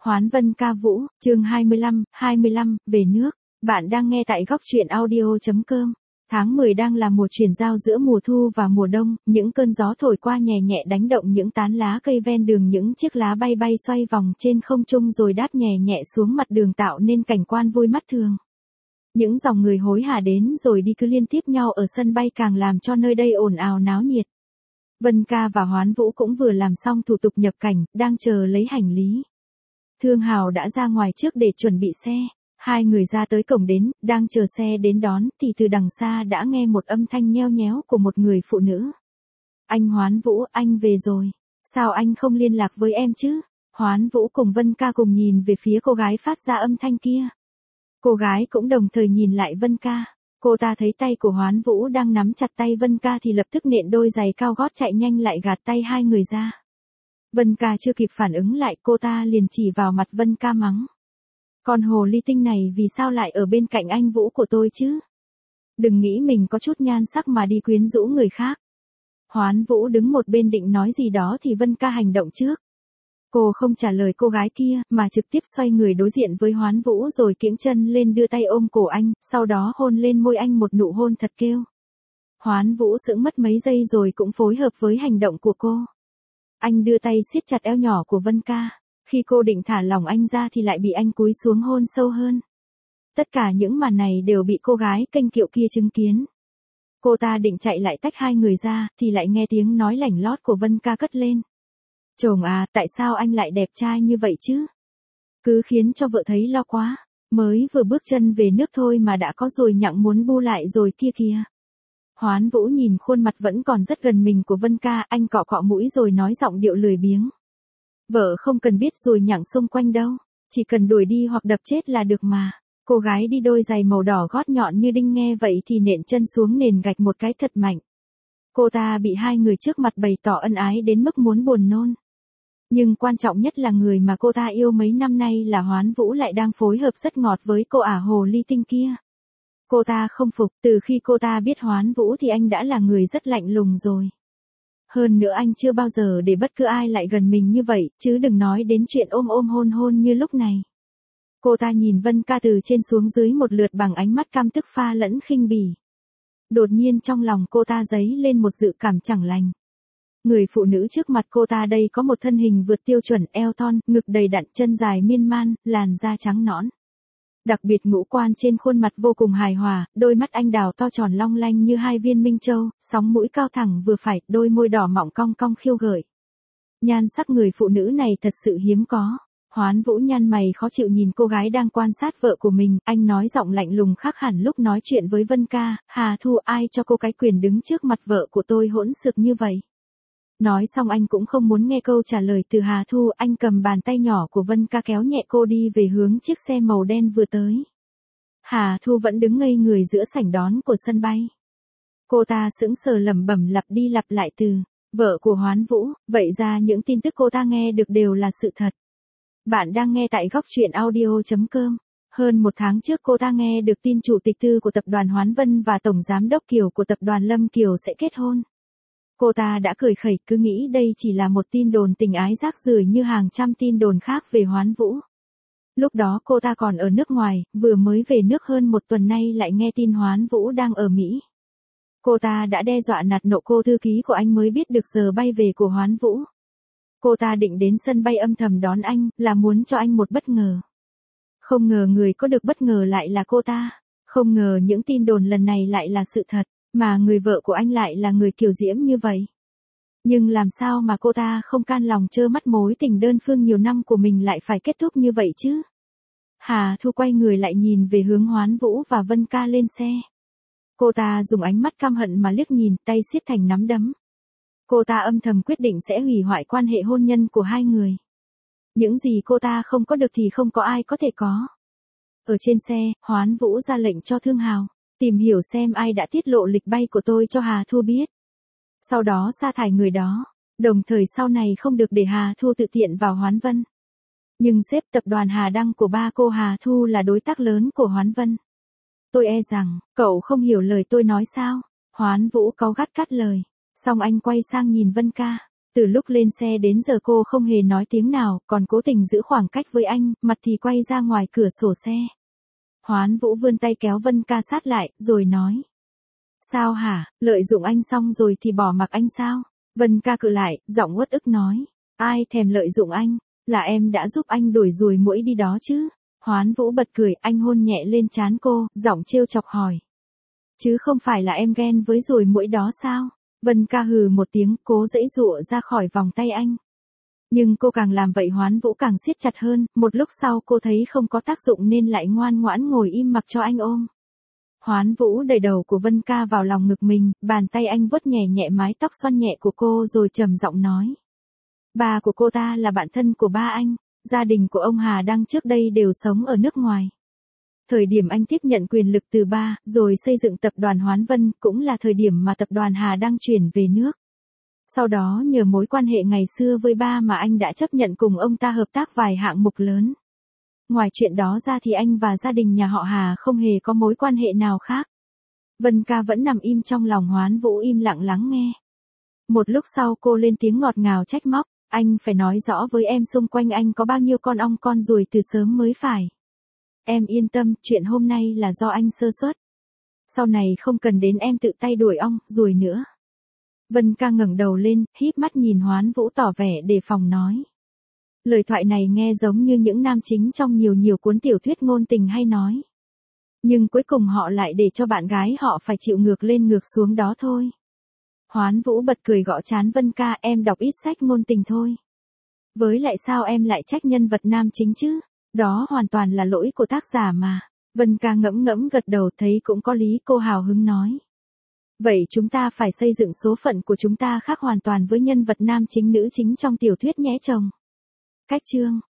Hoán Vân ca vũ, chương 25, về nước. Bạn đang nghe tại góc truyện audio.com. Tháng 10 đang là mùa chuyển giao giữa mùa thu và mùa đông, những cơn gió thổi qua nhẹ nhẹ đánh động những tán lá cây ven đường, những chiếc lá bay bay xoay vòng trên không trung rồi đáp nhẹ nhẹ xuống mặt đường tạo nên cảnh quan vui mắt thường. Những dòng người hối hả đến rồi đi cứ liên tiếp nhau ở sân bay càng làm cho nơi đây ồn ào náo nhiệt. Vân ca và Hoán Vũ cũng vừa làm xong thủ tục nhập cảnh, đang chờ lấy hành lý. Thương Hào đã ra ngoài trước để chuẩn bị xe. Hai người ra tới cổng đến, đang chờ xe đến đón, thì từ đằng xa đã nghe một âm thanh nheo nhéo của một người phụ nữ. Anh Hoán Vũ, anh về rồi. Sao anh không liên lạc với em chứ? Hoán Vũ cùng Vân ca cùng nhìn về phía cô gái phát ra âm thanh kia. Cô gái cũng đồng thời nhìn lại Vân ca. Cô ta thấy tay của Hoán Vũ đang nắm chặt tay Vân ca thì lập tức nện đôi giày cao gót chạy nhanh lại gạt tay hai người ra. Vân ca chưa kịp phản ứng lại, cô ta liền chỉ vào mặt Vân ca mắng. Con hồ ly tinh này vì sao lại ở bên cạnh anh Vũ của tôi chứ? Đừng nghĩ mình có chút nhan sắc mà đi quyến rũ người khác. Hoán Vũ đứng một bên định nói gì đó thì Vân ca hành động trước. Cô không trả lời cô gái kia, mà trực tiếp xoay người đối diện với Hoán Vũ rồi kiễng chân lên đưa tay ôm cổ anh, sau đó hôn lên môi anh một nụ hôn thật kêu. Hoán Vũ sững mất mấy giây rồi cũng phối hợp với hành động của cô. Anh đưa tay siết chặt eo nhỏ của Vân ca. Khi cô định thả lỏng anh ra thì lại bị anh cúi xuống hôn sâu hơn. Tất cả những màn này đều bị cô gái kênh kiệu kia chứng kiến. Cô ta định chạy lại tách hai người ra, thì lại nghe tiếng nói lảnh lót của Vân ca cất lên. Chồng à, tại sao anh lại đẹp trai như vậy chứ? Cứ khiến cho vợ thấy lo quá. Mới vừa bước chân về nước thôi mà đã có ruồi nhặng muốn bu lại rồi kia kìa. Hoán Vũ nhìn khuôn mặt vẫn còn rất gần mình của Vân ca, anh cọ cọ mũi rồi nói giọng điệu lười biếng. Vợ không cần biết ruồi nhặng xung quanh đâu, chỉ cần đuổi đi hoặc đập chết là được mà. Cô gái đi đôi giày màu đỏ gót nhọn như đinh nghe vậy thì nện chân xuống nền gạch một cái thật mạnh. Cô ta bị hai người trước mặt bày tỏ ân ái đến mức muốn buồn nôn. Nhưng quan trọng nhất là người mà cô ta yêu mấy năm nay là Hoán Vũ lại đang phối hợp rất ngọt với cô ả hồ ly tinh kia. Cô ta không phục, từ khi cô ta biết Hoán Vũ thì anh đã là người rất lạnh lùng rồi. Hơn nữa anh chưa bao giờ để bất cứ ai lại gần mình như vậy, chứ đừng nói đến chuyện ôm ôm hôn hôn như lúc này. Cô ta nhìn Vân ca từ trên xuống dưới một lượt bằng ánh mắt căm tức pha lẫn khinh bỉ. Đột nhiên trong lòng cô ta dấy lên một dự cảm chẳng lành. Người phụ nữ trước mặt cô ta đây có một thân hình vượt tiêu chuẩn, eo thon, ngực đầy đặn, chân dài miên man, làn da trắng nõn. Đặc biệt ngũ quan trên khuôn mặt vô cùng hài hòa, đôi mắt anh đào to tròn long lanh như hai viên minh châu, sóng mũi cao thẳng vừa phải, đôi môi đỏ mọng cong cong khiêu gợi. Nhan sắc người phụ nữ này thật sự hiếm có. Hoán Vũ nhăn mày khó chịu nhìn cô gái đang quan sát vợ của mình, anh nói giọng lạnh lùng khác hẳn lúc nói chuyện với Vân ca, Hà Thu, ai cho cô cái quyền đứng trước mặt vợ của tôi hỗn xược như vậy? Nói xong anh cũng không muốn nghe câu trả lời từ Hà Thu, anh cầm bàn tay nhỏ của Vân ca kéo nhẹ cô đi về hướng chiếc xe màu đen vừa tới. Hà Thu vẫn đứng ngây người giữa sảnh đón của sân bay. Cô ta sững sờ lẩm bẩm lặp đi lặp lại từ vợ của Hoán Vũ, vậy ra những tin tức cô ta nghe được đều là sự thật. Bạn đang nghe tại góc truyện audio.com. Hơn một tháng trước cô ta nghe được tin chủ tịch tư của tập đoàn Hoán Vân và tổng giám đốc Kiều của tập đoàn Lâm Kiều sẽ kết hôn. Cô ta đã cười khẩy, cứ nghĩ đây chỉ là một tin đồn tình ái rác rưởi như hàng trăm tin đồn khác về Hoán Vũ. Lúc đó cô ta còn ở nước ngoài, vừa mới về nước hơn một tuần nay lại nghe tin Hoán Vũ đang ở Mỹ. Cô ta đã đe dọa nạt nộ cô thư ký của anh mới biết được giờ bay về của Hoán Vũ. Cô ta định đến sân bay âm thầm đón anh, là muốn cho anh một bất ngờ. Không ngờ người có được bất ngờ lại là cô ta. Không ngờ những tin đồn lần này lại là sự thật, mà người vợ của anh lại là người kiều diễm như vậy. Nhưng làm sao mà cô ta không can lòng trơ mắt mối tình đơn phương nhiều năm của mình lại phải kết thúc như vậy chứ? Hà Thu quay người lại nhìn về hướng Hoán Vũ và Vân ca lên xe. Cô ta dùng ánh mắt căm hận mà liếc nhìn, tay siết thành nắm đấm. Cô ta âm thầm quyết định sẽ hủy hoại quan hệ hôn nhân của hai người. Những gì cô ta không có được thì không có ai có thể có. Ở trên xe, Hoán Vũ ra lệnh cho Thương Hào tìm hiểu xem ai đã tiết lộ lịch bay của tôi cho Hà Thu biết. Sau đó sa thải người đó, đồng thời sau này không được để Hà Thu tự tiện vào Hoán Vân. Nhưng sếp tập đoàn Hà Đăng của ba cô Hà Thu là đối tác lớn của Hoán Vân. Tôi e rằng, cậu không hiểu lời tôi nói sao? Hoán Vũ cáu gắt cắt lời. Xong anh quay sang nhìn Vân ca. Từ lúc lên xe đến giờ cô không hề nói tiếng nào, còn cố tình giữ khoảng cách với anh, mặt thì quay ra ngoài cửa sổ xe. Hoán Vũ vươn tay kéo Vân Ca sát lại, rồi nói. Sao hả, lợi dụng anh xong rồi thì bỏ mặc anh sao? Vân Ca cự lại, giọng uất ức nói. Ai thèm lợi dụng anh, là em đã giúp anh đuổi ruồi muỗi đi đó chứ. Hoán Vũ bật cười, anh hôn nhẹ lên trán cô, giọng trêu chọc hỏi. Chứ không phải là em ghen với ruồi muỗi đó sao? Vân Ca hừ một tiếng, cố giãy giụa ra khỏi vòng tay anh. Nhưng cô càng làm vậy Hoán Vũ càng siết chặt hơn, một lúc sau cô thấy không có tác dụng nên lại ngoan ngoãn ngồi im mặc cho anh ôm. Hoán Vũ đẩy đầu của Vân Ca vào lòng ngực mình, bàn tay anh vuốt nhẹ nhẹ mái tóc xoăn nhẹ của cô rồi trầm giọng nói. Ba của cô ta là bạn thân của ba anh, gia đình của ông Hà Đăng trước đây đều sống ở nước ngoài. Thời điểm anh tiếp nhận quyền lực từ ba, rồi xây dựng tập đoàn Hoán Vân, cũng là thời điểm mà tập đoàn Hà Đăng chuyển về nước. Sau đó nhờ mối quan hệ ngày xưa với ba mà anh đã chấp nhận cùng ông ta hợp tác vài hạng mục lớn. Ngoài chuyện đó ra thì anh và gia đình nhà họ Hà không hề có mối quan hệ nào khác. Vân Ca vẫn nằm im trong lòng Hoán Vũ im lặng lắng nghe. Một lúc sau cô lên tiếng ngọt ngào trách móc, anh phải nói rõ với em xung quanh anh có bao nhiêu con ong con ruồi từ sớm mới phải. Em yên tâm, chuyện hôm nay là do anh sơ suất. Sau này không cần đến em tự tay đuổi ong, ruồi nữa. Vân Ca ngẩng đầu lên, híp mắt nhìn Hoán Vũ tỏ vẻ đề phòng nói. Lời thoại này nghe giống như những nam chính trong nhiều cuốn tiểu thuyết ngôn tình hay nói. Nhưng cuối cùng họ lại để cho bạn gái họ phải chịu ngược lên ngược xuống đó thôi. Hoán Vũ bật cười gõ trán Vân Ca, em đọc ít sách ngôn tình thôi. Với lại sao em lại trách nhân vật nam chính chứ? Đó hoàn toàn là lỗi của tác giả mà. Vân Ca ngẫm ngẫm gật đầu thấy cũng có lý, cô hào hứng nói. Vậy chúng ta phải xây dựng số phận của chúng ta khác hoàn toàn với nhân vật nam chính nữ chính trong tiểu thuyết nhé chồng. Cách chương